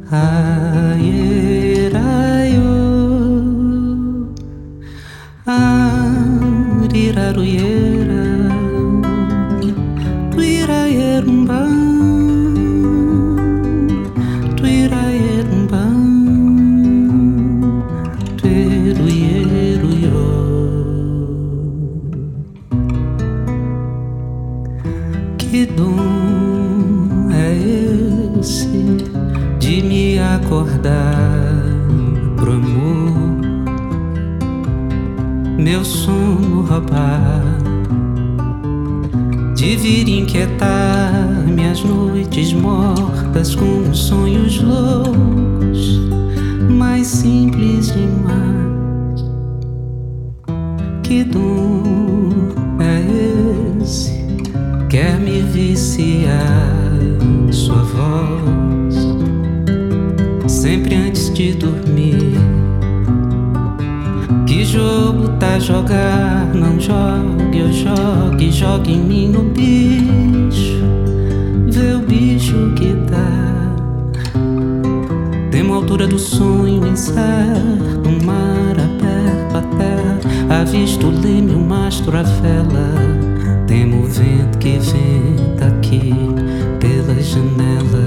Aeraio, ariraruiera, tuiraierumba, tuiraierumba, tuiruieruio. Que dom é esse de me acordar pro amor, meu sono roubar, de vir inquietar minhas noites mortas com sonhos loucos, mais simples demais. Que dom é esse? Quer me viciar sua voz sempre antes de dormir. Que jogo tá a jogar? Não jogue, eu jogue, jogue em mim no bicho. Vê o bicho que dá. Temo a altura do sonho incerto, um mar aberto a terra, avisto o leme, o mastro, a vela. Temo o vento que venta aqui pela janela.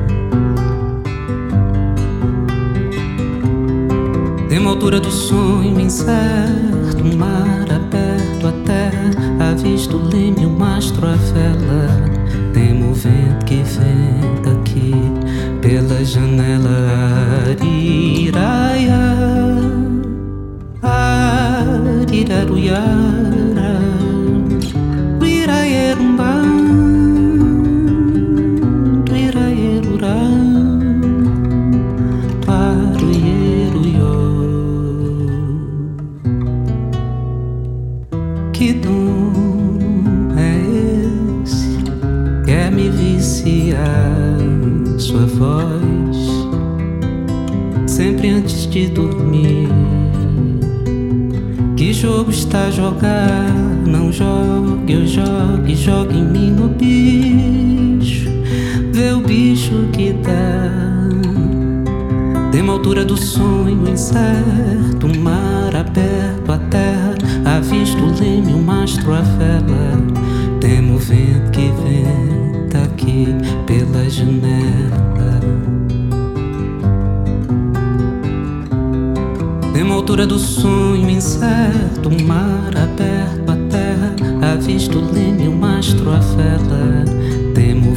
Temo a altura do sonho incerto, um mar aberto a terra, avisto o leme, o mastro, a vela. Temo o vento que venta aqui pela janela. Ariraia, ariraruiara, tuiraierumba, tuiraierura, tuaruieruio. Que dom é esse? Quer me viciar sua voz sempre antes de dormir. Que jogo está a jogar? Não jogue, eu jogue, jogue em mim no bicho. Vê o bicho que dá. Temo a altura do sonho incerto, um mar aberto a terra, avisto o leme, o mastro, a vela. Temo o vento que venta aqui pela janela. Temo a altura do sonho incerto, um mar aberto a terra, avisto o leme, o mastro, a vela. Temo